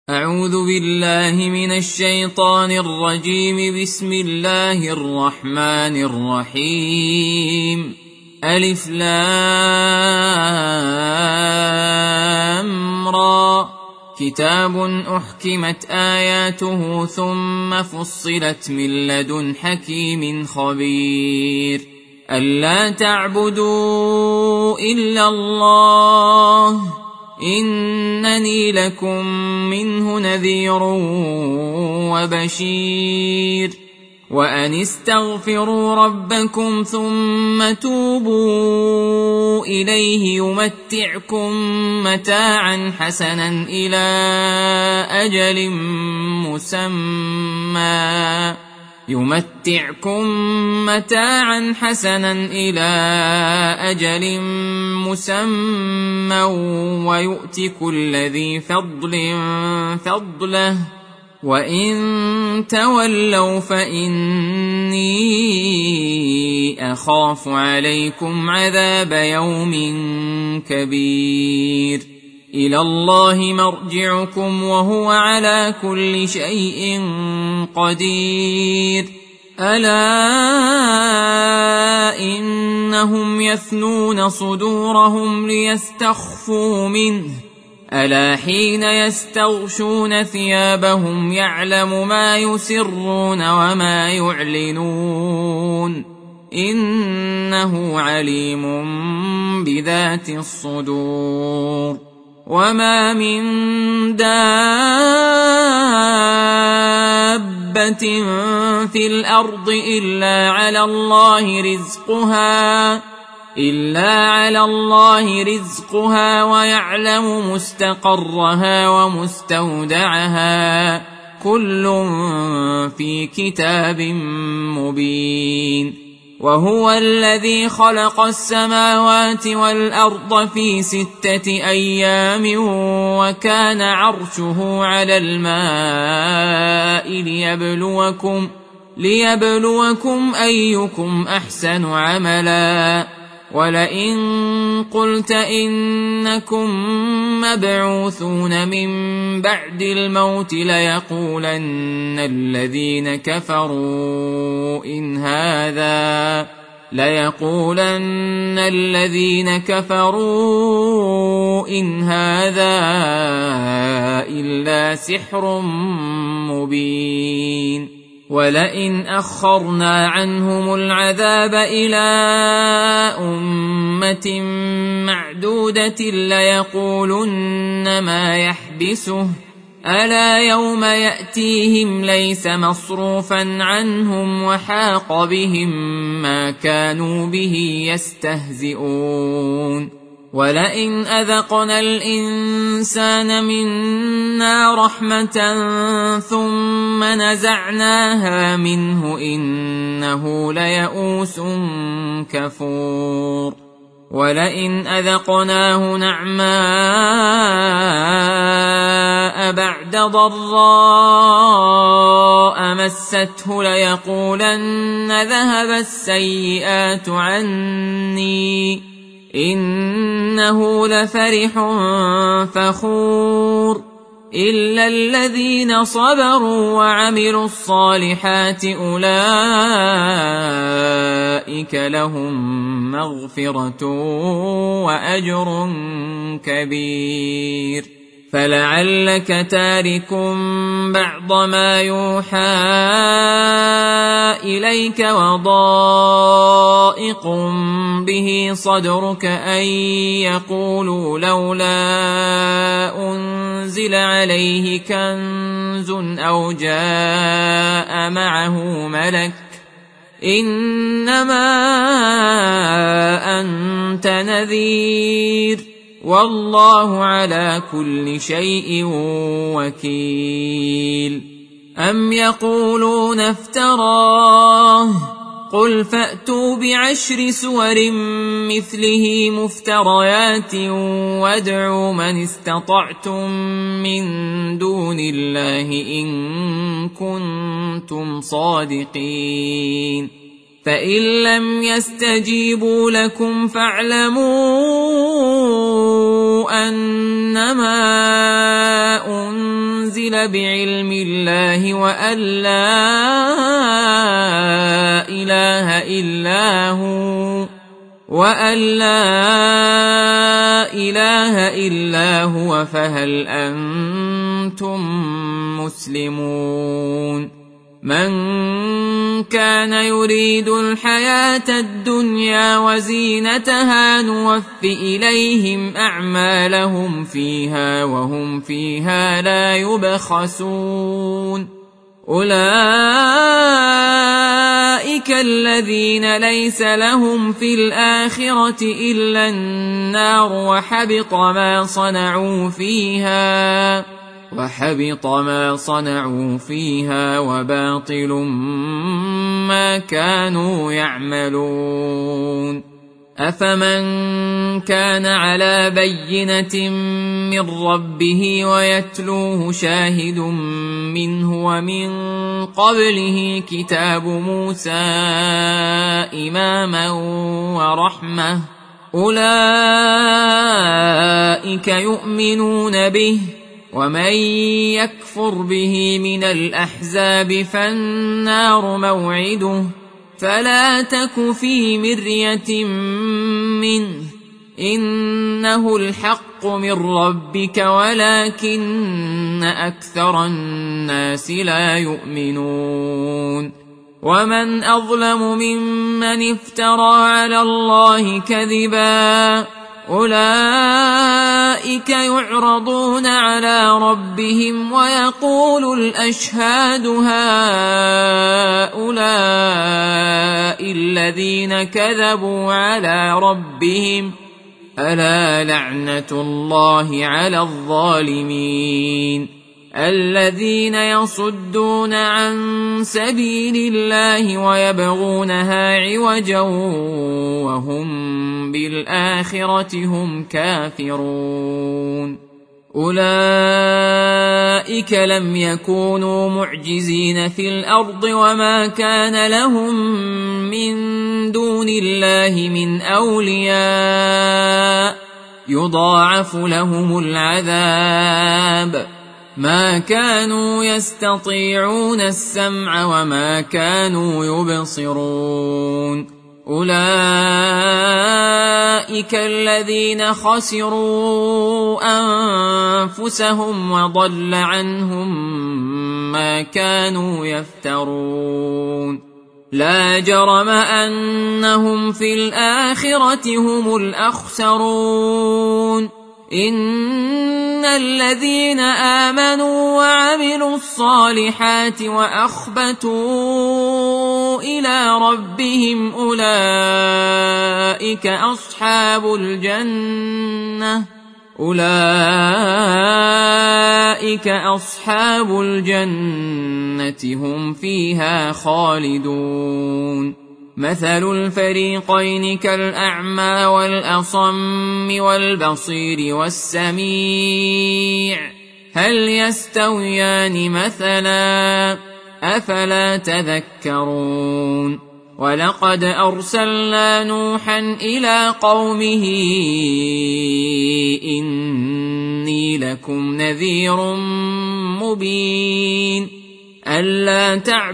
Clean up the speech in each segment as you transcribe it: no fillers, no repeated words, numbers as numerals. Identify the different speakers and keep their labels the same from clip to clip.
Speaker 1: أعوذ بالله من الشيطان الرجيم. بسم الله الرحمن الرحيم. ألف لام را. كتاب أحكمت آياته ثم فصلت من لدن حكيم خبير. ألا تعبدوا إلا الله إنني لكم منه نذير وبشير. وأن استغفروا ربكم ثم توبوا إليه يمتعكم متاعا حسنا إلى أجل مسمى ويؤت كل ذي فضل فضله وإن تولوا فإني أخاف عليكم عذاب يوم كبير. إلى الله مرجعكم وهو على كل شيء قدير. ألا إنهم يثنون صدورهم ليستخفوا منه ألا حين يستغشون ثيابهم يعلم ما يسرون وما يعلنون إنه عليم بذات الصدور. وما من دابة في الأرض إلا على الله رزقها ويعلم مستقرها ومستودعها كل في كتاب مبين. وهو الذي خلق السماوات والأرض في 6 أيام وكان عرشه على الماء ليبلوكم أيكم أحسن عملا. ولئن قلت إنكم مبعوثون من بعد الموت ليقولن الذين كفروا إن هذا إلا سحر مبين. ولئن أخرنا عنهم العذاب إلى أمة معدودة ليقولن ما يحبسه ألا يوم يأتيهم ليس مصروفا عنهم وحاق بهم ما كانوا به يستهزئون. ولئن أذقنا الإنسان منا رحمة ثم نزعناها منه إنه ليئوس كفور. ولئن أذقناه نعماء بعد ضراء مسته ليقولن ذهب السيئات عني إنه لفرح فخور. إلا الذين صبروا وعملوا الصالحات أولئك لهم مغفرة وأجر كبير. فلعلك تارك بعض ما يوحى إليك وضائق به صدرك أن يقولوا لولا أنزل عليه كنز أو جاء معه ملك إنما أنت نذير والله على كل شيء وكيل. أم يقولون افتراه قل فأتوا ب10 سور مثله مفتريات وادعوا من استطعتم من دون الله إن كنتم صادقين. فإن لم يستجيبوا لكم فاعلموا أنما أنزل بعلم الله وأن لا إله إلا هو فهل أنتم مسلمون من كان يريد الحياة الدنيا وزينتها نوف إليهم أعمالهم فيها وهم فيها لا يبخسون أولئك الذين ليس لهم في الآخرة إلا النار وحبط ما صنعوا فيها وباطل ما كانوا يعملون أفمن كان على بينة من ربه ويتلوه شاهد منه ومن قبله كتاب موسى إماما ورحمة أولئك يؤمنون به ومن يكفر به من الأحزاب فالنار موعده فلا تك في مرية منه إنه الحق من ربك ولكن أكثر الناس لا يؤمنون ومن أظلم ممن افترى على الله كذبا أولئك يعرضون على ربهم ويقول الأشهاد هؤلاء الذين كذبوا على ربهم ألا لعنة الله على الظالمين الذين يصدون عن سبيل الله ويبغونها عوجا وهم بالآخرة هم كافرون أولئك لم يكونوا معجزين في الأرض وما كان لهم من دون الله من أولياء يضاعف لهم العذاب ما كانوا يستطيعون السمع وما كانوا يبصرون أولئك الذين خسروا أنفسهم وضل عنهم ما كانوا يفترون لا جرم أنهم في الآخرة هم الأخسرون إن الذين آمنوا وعملوا الصالحات وأخبتوا إلى ربهم أولئك أصحاب الجنة هم فيها خالدون مثل الفريقين كالأعمى والأصم والبصير والسميع هل يستويان مثلا أفلا تذكرون ولقد أرسلنا نوحا إلى قومه إني لكم نذير مبين ألا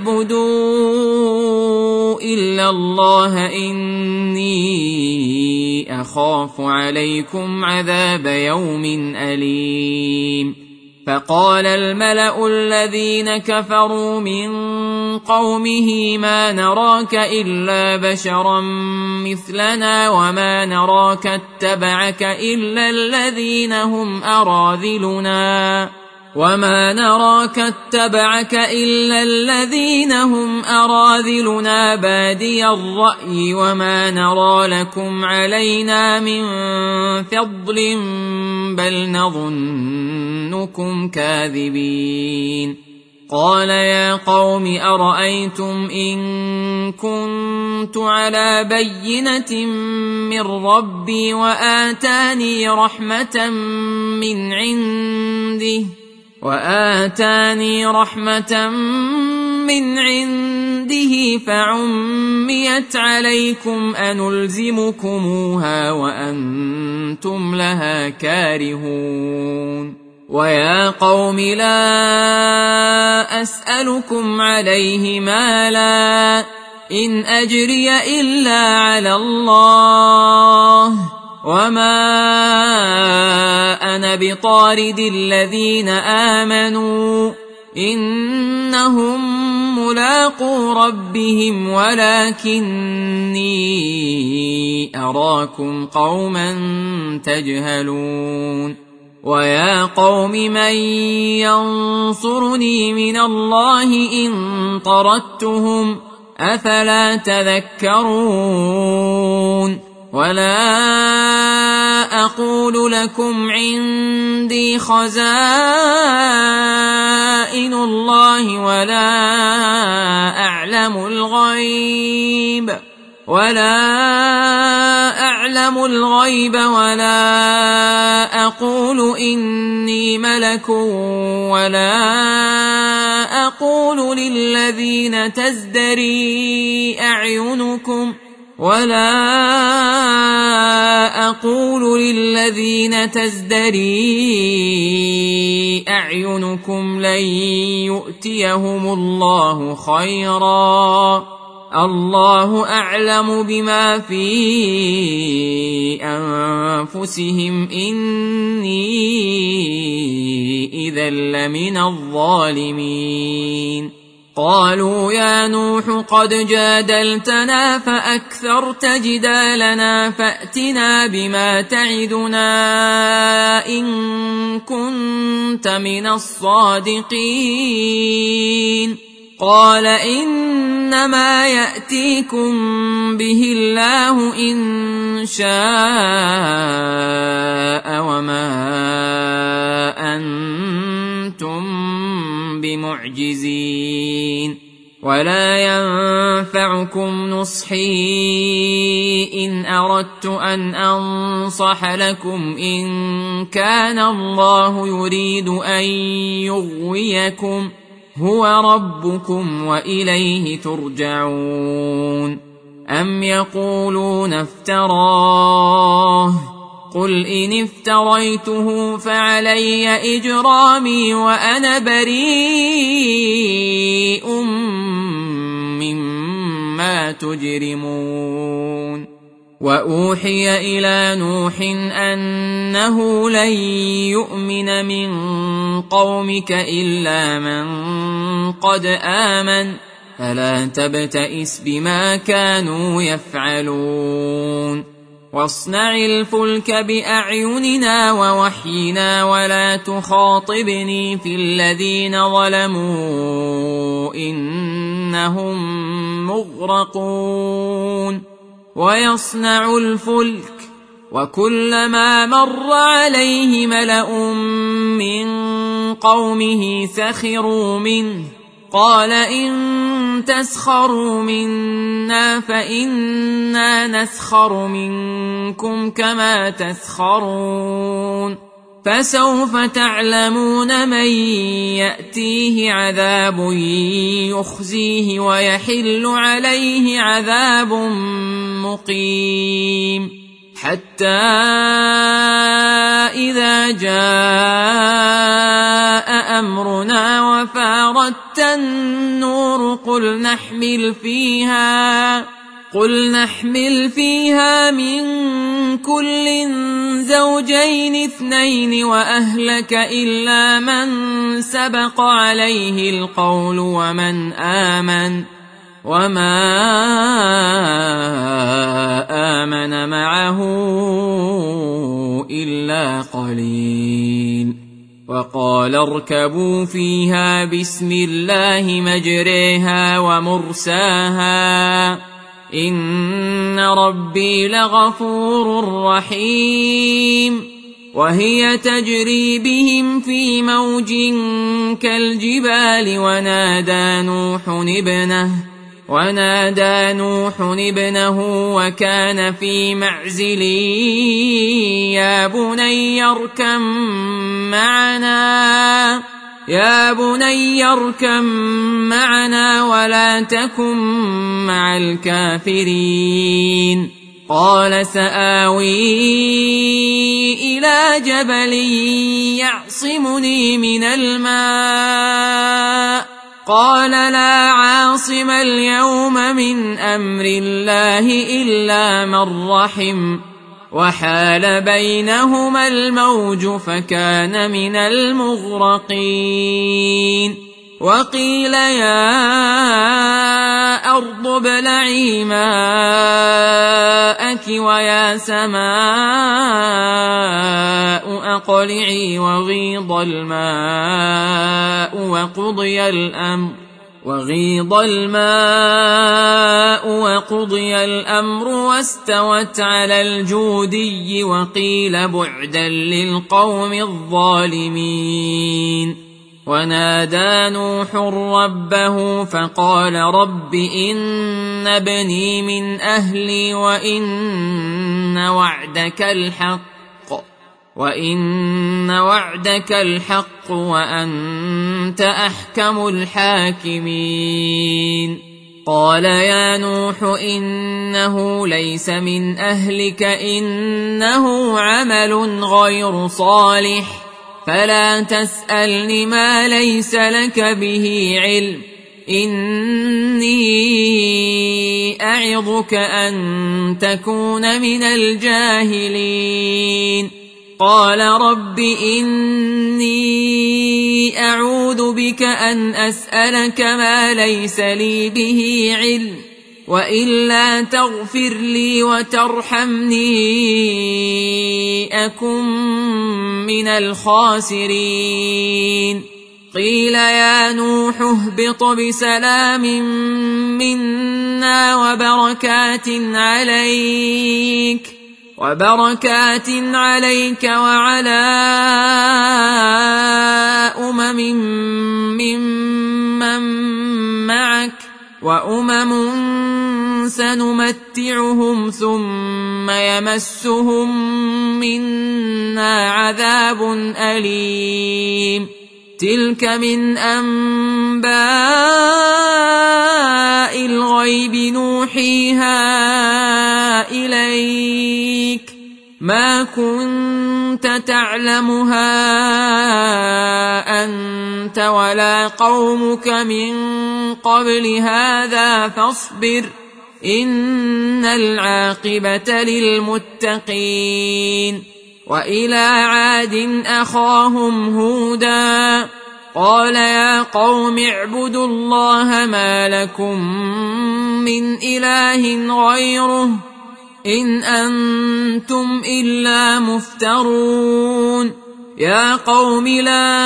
Speaker 1: تعبدوا إلا الله إني أخاف عليكم عذاب يوم أليم فقال الملأ الذين كفروا من قومه ما نراك إلا بشرا مثلنا وما نراك اتبعك إلا الذين هم أراذلنا بادي الرأي وما نرى لكم علينا من فضل بل نظنكم كاذبين قال يا قوم أرأيتم إن كنت على بينة من ربي وآتاني رحمة من عنده فعميت عليكم أنلزمكموها وأنتم لها كارهون ويا قوم لا أسألكم عليه مالا إن أجري إلا على الله وما أنا بطارد الذين آمنوا إنهم ملاقو ربهم ولكني أراكم قوما تجهلون ويا قوم من ينصرني من الله إن طردتهم أفلا تذكرون ولا أقول لكم عندي خزائن الله ولا أعلم الغيب ولا أقول إني ملك ولا أقول للذين تزدري أعينكم لن يؤتيهم الله خيرا الله أعلم بما في أنفسهم إني إذا لمن الظالمين قالوا يا نوح قد جادلتنا فأكثرت جدالنا فأتنا بما تعدنا إن كنت من الصادقين قال إنما يأتيكم به الله إن شاء وما أنتم بمعجزين ولا ينفعكم نصحي إن أردت أن أنصح لكم إن كان الله يريد أن يغويكم هو ربكم وإليه ترجعون أم يقولون افتراه قل إن افتريته فعلي إجرامي وأنا بريء مما تجرمون وأوحي إلى نوح أنه لن يؤمن من قومك إلا من قد آمن فلا تبتئس بما كانوا يفعلون واصنع الفلك بأعيننا ووحينا ولا تخاطبني في الذين ظلموا إنهم مغرقون ويصنع الفلك وكلما مر عليه ملأ من قومه سخروا منه قال إن تسخروا منا فإنا نسخر منكم كما تسخرون فسوف تعلمون من يأتيه عذاب يخزيه ويحل عليه عذاب مقيم حتى إذا جاء أمرنا وفارت النور قل نحمل فيها من كل زوجين اثنين وأهلك إلا من سبق عليه القول ومن آمن وما آمن معه إلا قليل وقال اركبوا فيها بسم الله مجريها ومرساها إن ربي لغفور رحيم وهي تجري بهم في موج كالجبال ونادى نوح ابنه وكان في معزل يا بني اركم معنا ولا تكن مع الكافرين قال سآوي إلى جبل يعصمني من الماء قال لا عاصم اليوم من أمر الله إلا من رحم وحال بينهما الموج فكان من المغرقين وقيل يا أرض ابلعي ماءك ويا سماء أقلعي وغيض الماء وقضي الأمر واستوت على الجودي وقيل بعدا للقوم الظالمين ونادى نوح ربه فقال رب إن ابني من أهلي وإن وعدك الحق وأنت أحكم الحاكمين قال يا نوح إنه ليس من أهلك إنه عمل غير صالح فلا تسألني ما ليس لك به علم إني أعظك أن تكون من الجاهلين قال رب إني أعوذ بك أن أسألك ما ليس لي به علم وإلا تغفر لي وترحمني أكن من الخاسرين قيل يا نوح اهبط بسلام منا وبركات عليك وعلى ممن معك وأمم سنمتعهم ثم يمسهم منا عذاب أليم تلك من أنباء الغيب نوحيها إليك ما كنت تعلمها أنت ولا قومك من قبل هذا فاصبر إن العاقبة للمتقين وإلى عاد أخاهم هودا قال يا قوم اعبدوا الله ما لكم من إله غيره إن أنتم إلا مفترون يا قوم لا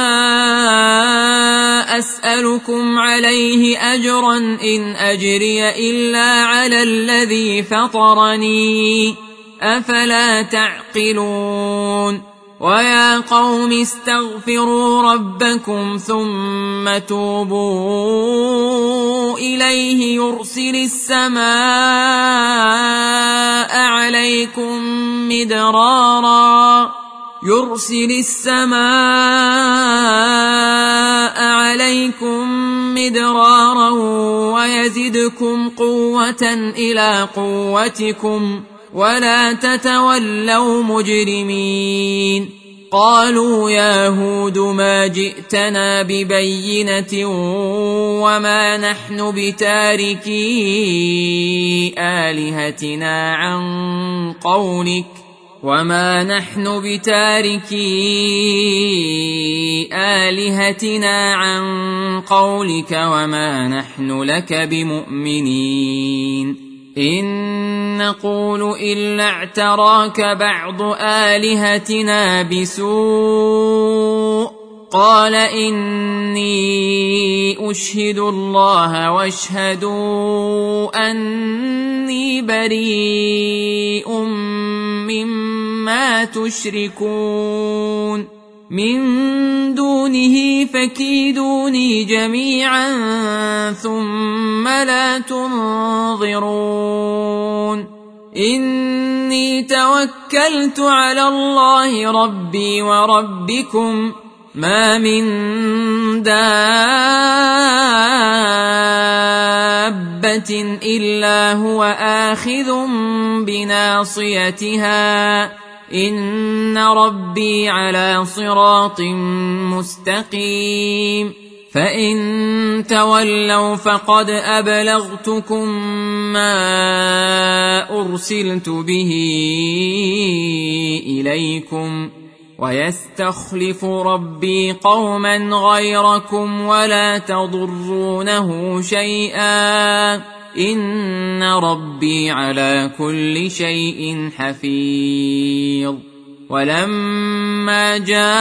Speaker 1: أسألكم عليه أجرا إن أجري إلا على الذي فطرني أفلا تعقلون ويا قوم استغفروا ربكم ثم توبوا إليه يرسل السماء عليكم مدرارا ويزدكم قوة إلى قوتكم ولا تتولوا مجرمين قالوا يا هود ما جئتنا ببينة وما نحن بتاركي آلهتنا عن قولك وما نحن لك بمؤمنين إن نقول إلا اعتراك بعض آلهتنا بسوء قال إني أشهد الله واشهدوا أني بريء مما تشركون من دونه فكيدوني جميعا ثم لا تنظرون إني توكلت على الله ربي وربكم ما من دابة دابة إلا هو آخذ بناصيتها إن ربي على صراط مستقيم فإن تولوا فقد أبلغتكم ما أرسلت به إليكم ويستخلف ربي قوما غيركم ولا تضرونه شيئا إن ربي على كل شيء حفيظ ولما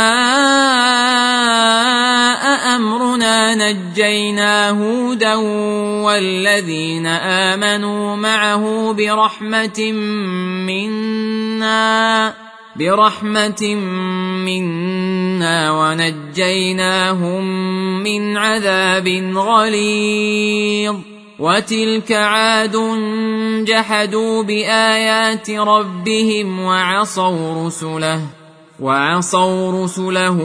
Speaker 1: جاء أمرنا نجينا هودا والذين آمنوا معه برحمة منا ونجيناهم من عذاب غليظ وتلك عاد جحدوا بآيات ربهم وعصوا رسله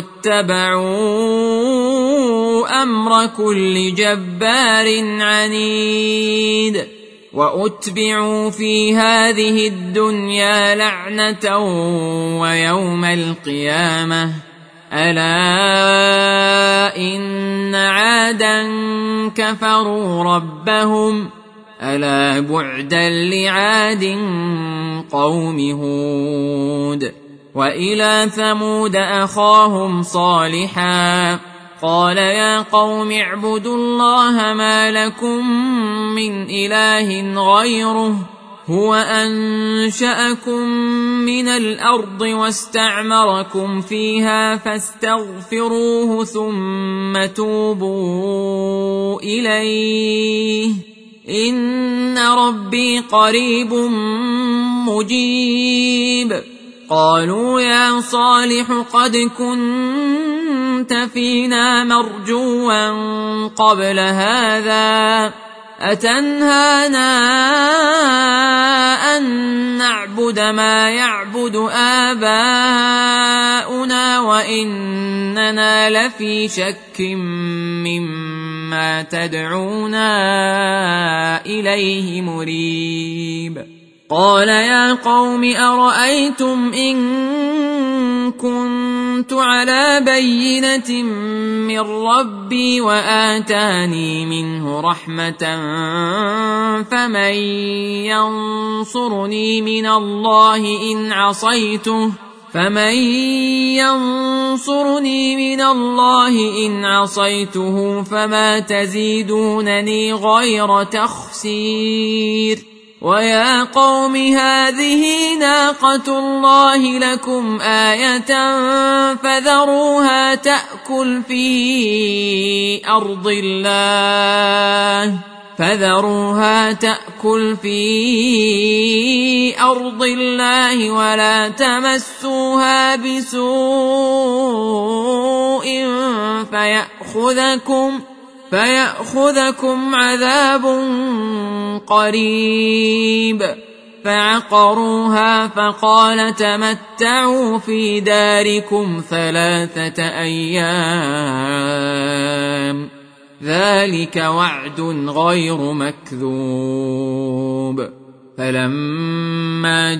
Speaker 1: واتبعوا أمر كل جبار عنيد وأتبعوا في هذه الدنيا لعنة ويوم القيامة ألا إن عادا كفروا ربهم ألا بعدا لعاد قوم هود وإلى ثمود أخاهم صالحا قال يا قوم اعبدوا الله ما لكم من إله غيره هو أنشأكم من الأرض واستعمركم فيها فاستغفروه ثم توبوا إليه إن ربي قريب مجيب قالوا يا صالح قد كنت فينا مرجوا قبل هذا أتنهانا أن نعبد ما يعبد آباؤنا وإننا لفي شك مما تدعونا إليه مريب قال يا قوم أرأيتم إن كنت على بينة من ربي وآتاني منه رحمة فمن ينصرني من الله إن عصيته فما تزيدونني غير تخسير ويا قوم هذه ناقة الله لكم آية فذروها تأكل في أرض الله ولا تمسوها بسوء فيأخذكم عذاب قريب فعقروها فقال تمتعوا في داركم 3 أيام ذلك وعد غير مكذوب فلما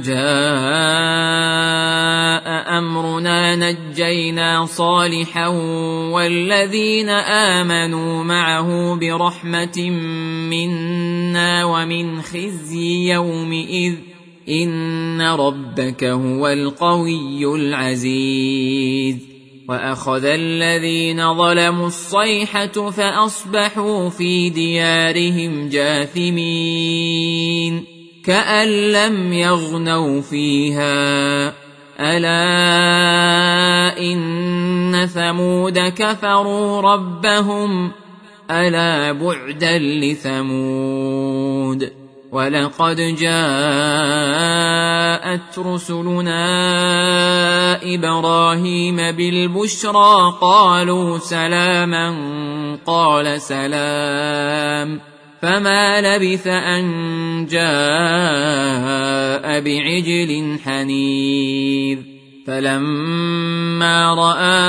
Speaker 1: جاء أمرنا نجينا صالحا والذين آمنوا معه برحمة منا ومن خزي يومئذ إن ربك هو القوي العزيز وأخذ الذين ظلموا الصيحة فأصبحوا في ديارهم جاثمين كأن لم يغنوا فيها ألا إن ثمود كفروا ربهم ألا بعدا لثمود ولقد جاءت رسلنا إبراهيم بالبشرى قالوا سلاما قال سلام فما لبث أن جاء بعجل حنيذ فلما رأى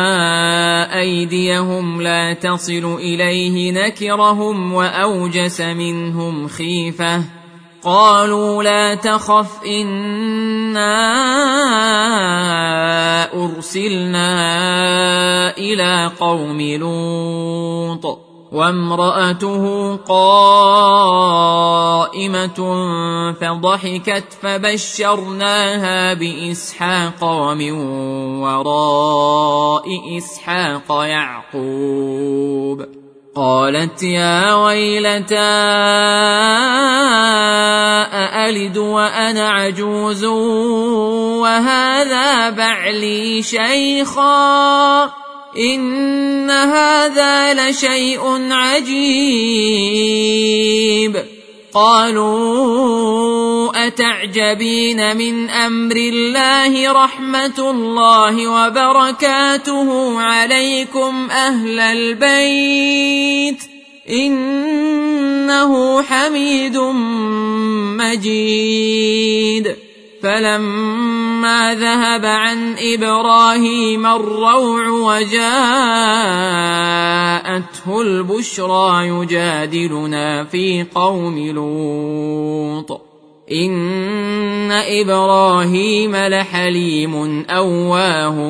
Speaker 1: أيديهم لا تصل إليه نكرهم وأوجس منهم خيفة. قالوا لا تخف إنا أرسلنا إلى قوم لوط وامرأته قائمة فضحكت فبشرناها بإسحاق ومن وراء إسحاق يعقوب. قالت يا ويلتى أألد وأنا عجوز وهذا بعلي شيخا إن هذا لشيء عجيب. قالوا أتعجبين من أمر الله رحمة الله وبركاته عليكم أهل البيت إنه حميد مجيد. فلما ذهب عن إبراهيم الروع وجاءته البشرى يجادلنا في قوم لوط إن إبراهيم لحليم أواه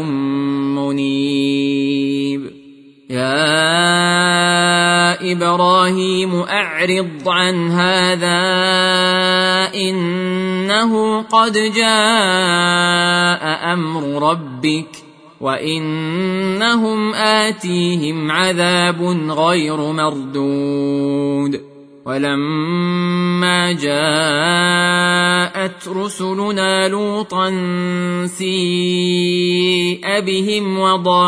Speaker 1: منيب. يا إبراهيم أعرض عن هذا إنه قد جاء أمر ربك وإنهم آتيهم عذاب غير مردود. ولما جاءت رسلنا لوطا سيء بهم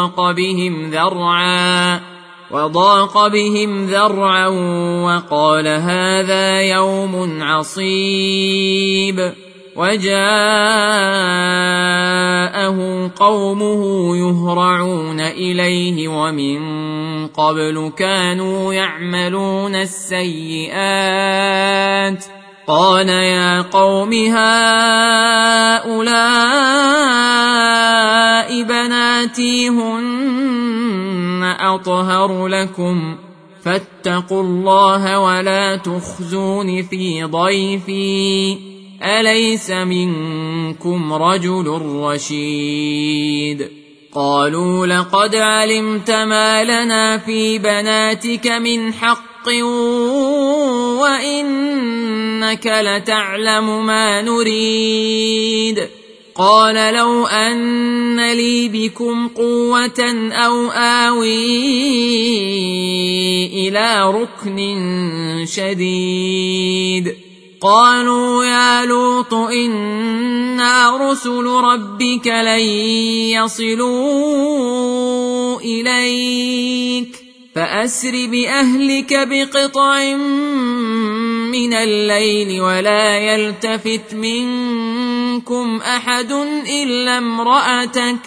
Speaker 1: وضاق بهم ذرعا وقال هذا يوم عصيب. وجاءه قومه يهرعون إليه ومن قبل كانوا يعملون السيئات. قال يا قوم هؤلاء بناتي هن أطهر لكم فاتقوا الله ولا تخزون في ضيفي أليس منكم رجل رشيد. قالوا لقد علمت ما لنا في بناتك من حق وإنك لتعلم ما نريد. قال لو أن لي بكم قوة أو آوي إلى ركن شديد. قالوا يا لوط إنا رسل ربك لن يصلوا إليك فأسر بأهلك بقطع من الليل ولا يلتفت منكم أحد إلا امرأتك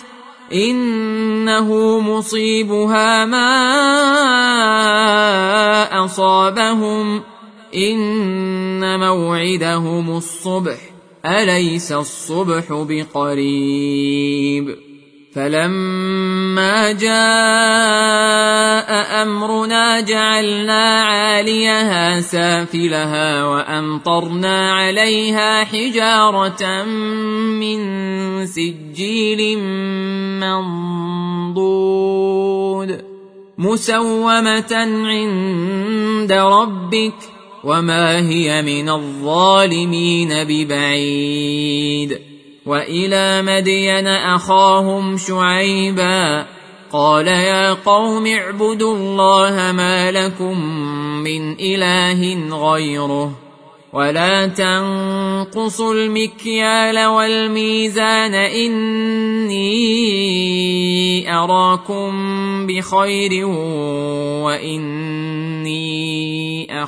Speaker 1: إنه مصيبها ما أصابهم إن موعدهم الصبح أليس الصبح بقريب. فلما جاء أمرنا جعلنا عاليها سافلها وأمطرنا عليها حجارة من سجيل منضود مسومة عند ربك وما هي من الظالمين ببعيد. وإلى مدين أخاهم شعيبا قال يا قوم اعبدوا الله ما لكم من إله غيره ولا تنقصوا المكيال والميزان إني أراكم بخير وإني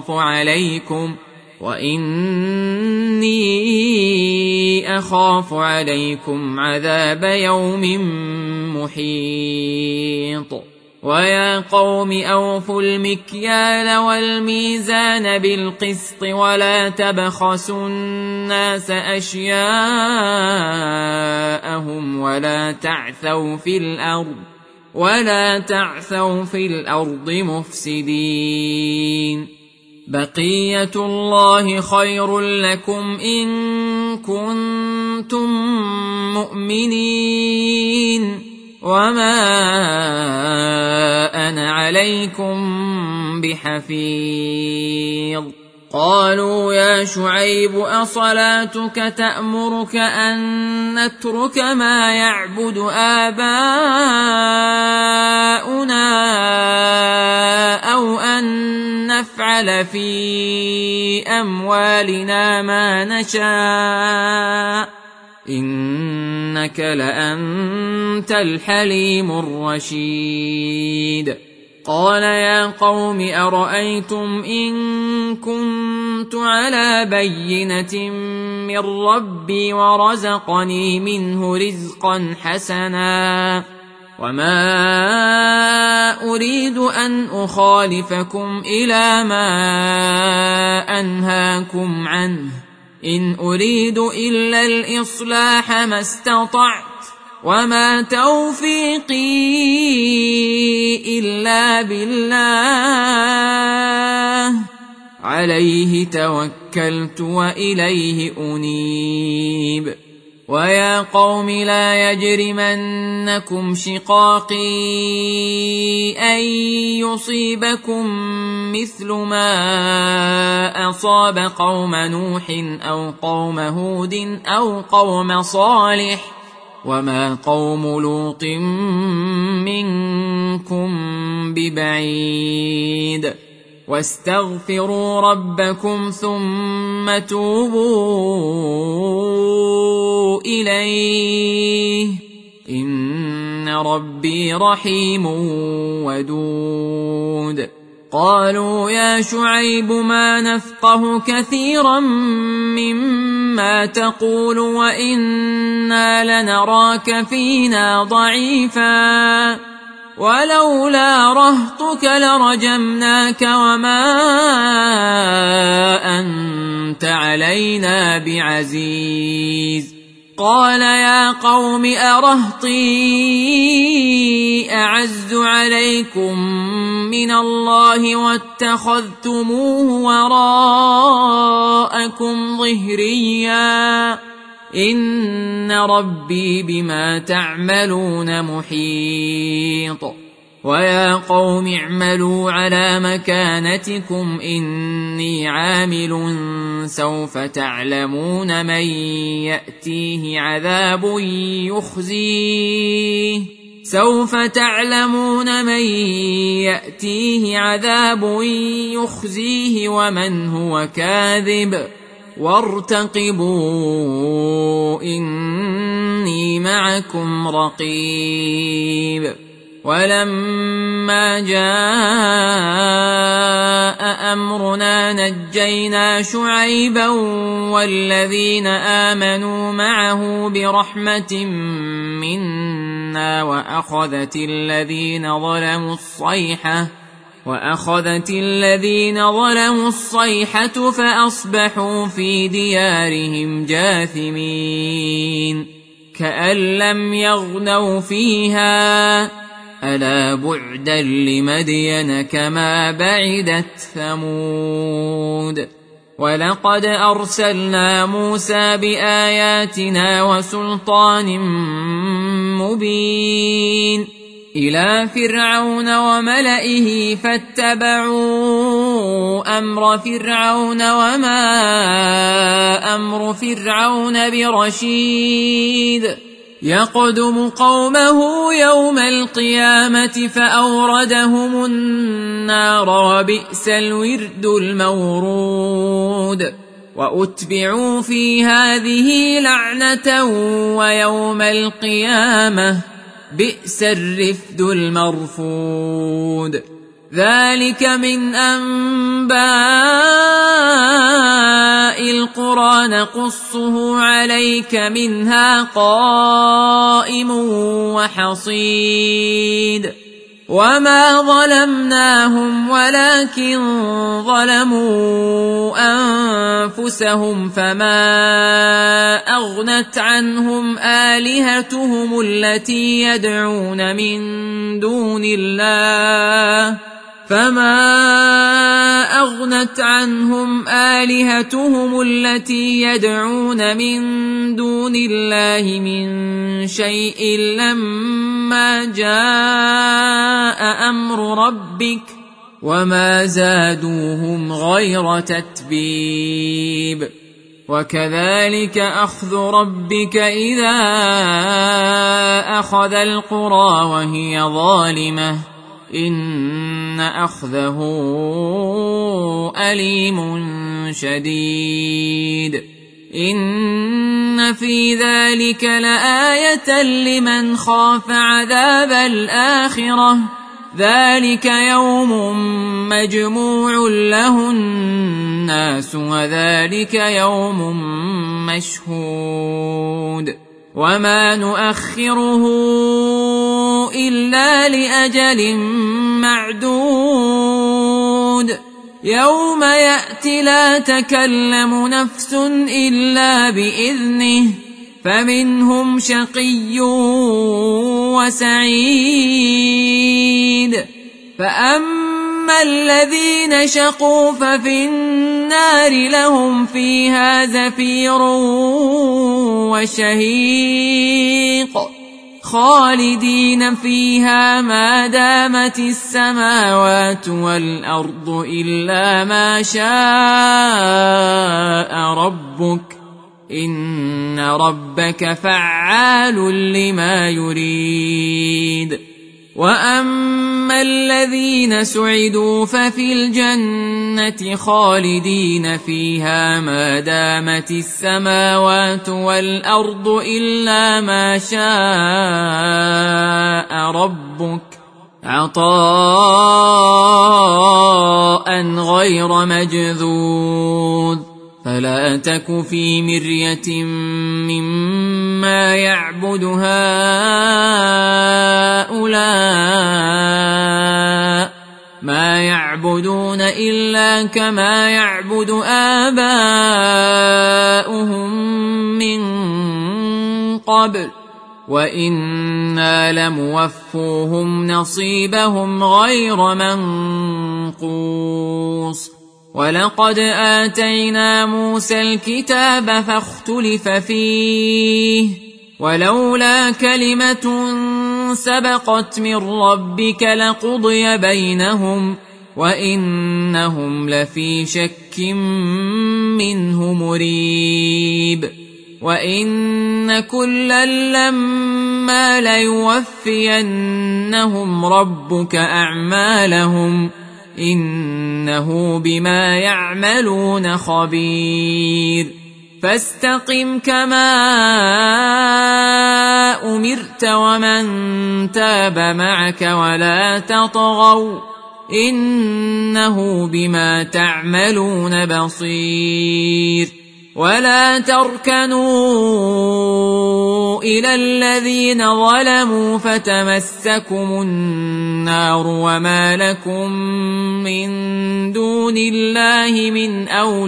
Speaker 1: أخاف عليكم عذاب يوم محيط. ويا قوم أوفوا المكيال والميزان بالقسط ولا تبخسوا الناس أشياءهم ولا تعثوا في الأرض مفسدين. بقية الله خير لكم إن كنتم مؤمنين وما أنا عليكم بحفيظ. قالوا يا شعيب أصلاتك تأمرك أن نترك ما يعبد آباؤنا أو أن نفعل في أموالنا ما نشاء إنك لأنت الحليم الرشيد. قال يا قوم أرأيتم إن كنت على بينة من ربي ورزقني منه رزقا حسنا وما أريد أن أخالفكم إلى ما أنهاكم عنه إن أريد إلا الإصلاح ما استطعت وما توفيقي إلا بالله عليه توكلت وإليه أنيب. ويا قوم لا يجرمنكم شقاقي أن يصيبكم مثل ما أصاب قوم نوح أو قوم هود أو قوم صالح وما قوم لوط منكم ببعيد. واستغفروا ربكم ثم توبوا إليه إن ربي رحيم ودود. قالوا يا شعيب ما نفقه كثيرا مما تقول وإنا لنراك فينا ضعيفا ولولا رهطك لرجمناك وما أنت علينا بعزيز. قال يا قوم أرهطي أعز عليكم من الله واتخذتموه وراءكم ظهريا إن ربي بما تعملون محيط. ويا قوم اعملوا على مكانتكم إني عامل سوف تعلمون من يأتيه عذاب يخزيه ومن هو كاذب وارتقبوا إني معكم رقيب. ولما جاء أمرنا نجينا شعيبا والذين آمنوا معه برحمة منا وأخذت الذين ظلموا الصيحة فأصبحوا في ديارهم جاثمين كأن لم يغنوا فيها ألا بعدا لمدين كما بعدت ثمود. ولقد أرسلنا موسى بآياتنا وسلطان مبين إلى فرعون وملئه فاتبعوا أمر فرعون وما أمر فرعون برشيد. يقدم قومه يوم القيامة فأوردهم النار وبئس الورد المورود. وأتبعوا في هذه لعنة ويوم القيامة بئس الرفد المرفود. ذلك من أنباء القرى نقصه عليك منها قائم وحصيد. وما ظلمناهم ولكن ظلموا أنفسهم فما أغنت عنهم آلهتهم التي يدعون من دون الله من شيء لما جاء أمر ربك وما زادوهم غير تتبيب وكذلك أخذ ربك إذا أخذ القرى وهي ظالمة إن أخذه أليم شديد إن في ذلك لآية لمن خاف عذاب الآخرة ذلك يوم مجموع له الناس وذلك يوم مشهود وما نؤخره إلا لأجل معدود يوم يأتي لا تكلم نفس إلا بإذنه فمنهم شقي وسعيد فأما الذين شقوا ففي النار لهم فيها زفير وشهيق خالدين فيها ما دامت السماوات والأرض إلا ما شاء ربك إن ربك فعال لما يريد وأما الذين سعدوا ففي الجنة خالدين فيها ما دامت السماوات والأرض إلا ما شاء ربك عطاء غير مجذوذ فلا تك في مرية مما يعبد هؤلاء ما يعبدون إلا كما يعبد آباؤهم من قبل وإنا لموفوهم نصيبهم غير منقوص ولقد آتينا موسى الكتاب فاختلف فيه ولولا كلمة سبقت من ربك لقضي بينهم وإنهم لفي شك منه مريب وإن كلا لما ليوفينهم ربك أعمالهم إنه بما يعملون خبير فاستقم كما أمرت ومن تاب معك ولا تطغوا إنه بما تعملون بصير ولا تركنوا إلى الذين ظلموا فتمسكم النار وما لكم من دون الله من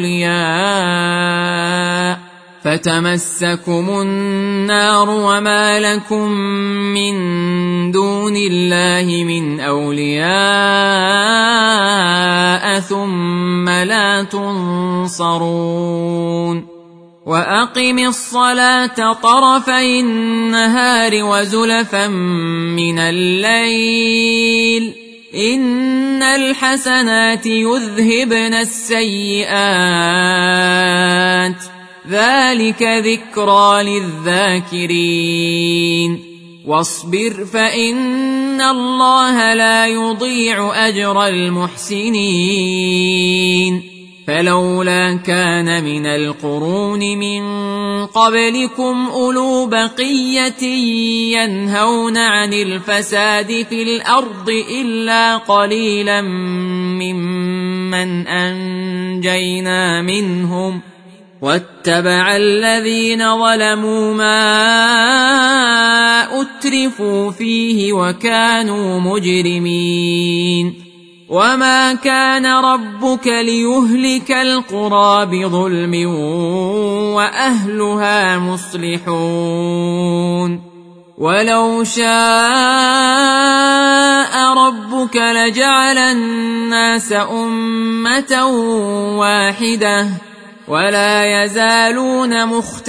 Speaker 1: أولياء ثم لا تنصرون وأقم الصلاة طرفي النهار وزلفا من الليل إن الحسنات يذهبن السيئات ذلك ذكرى للذاكرين واصبر فإن الله لا يضيع أجر المحسنين فلولا كان من القرون من قبلكم أولو بقية ينهون عن الفساد في الأرض إلا قليلا ممن أنجينا منهم واتبع الذين ظلموا ما أترفوا فيه وكانوا مجرمين وما كان ربك ليهلك القرى بظلم وأهلها مصلحون ولو شاء ربك لجعل الناس أمة واحدة ولا يزالون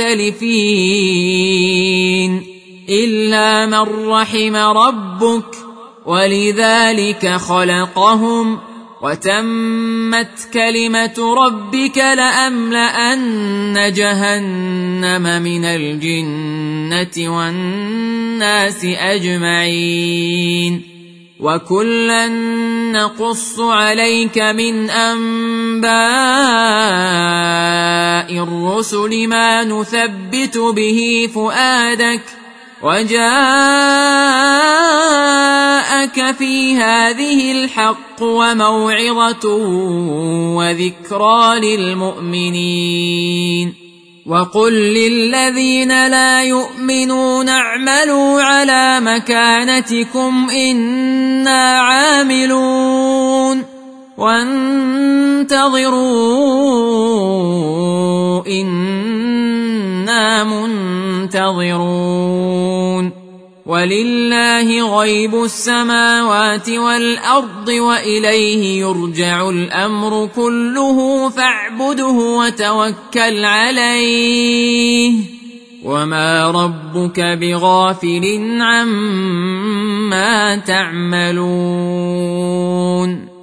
Speaker 1: مختلفين إلا من رحم ربك ولذلك خلقهم وتمت كلمة ربك لأملأن جهنم من الجنة والناس أجمعين وكلا نقص عليك من أنباء الرسل ما نثبت به فؤادك وجاءك في هذه الحق وموعظة وذكرى للمؤمنين وقل للذين لا يؤمنون اعملوا على مكانتكم إنا عاملون وانتظروا إنا منتظرون ولله غيب السماوات والأرض وإليه يرجع الأمر كله فاعبده وتوكل عليه وما ربك بغافل عما تعملون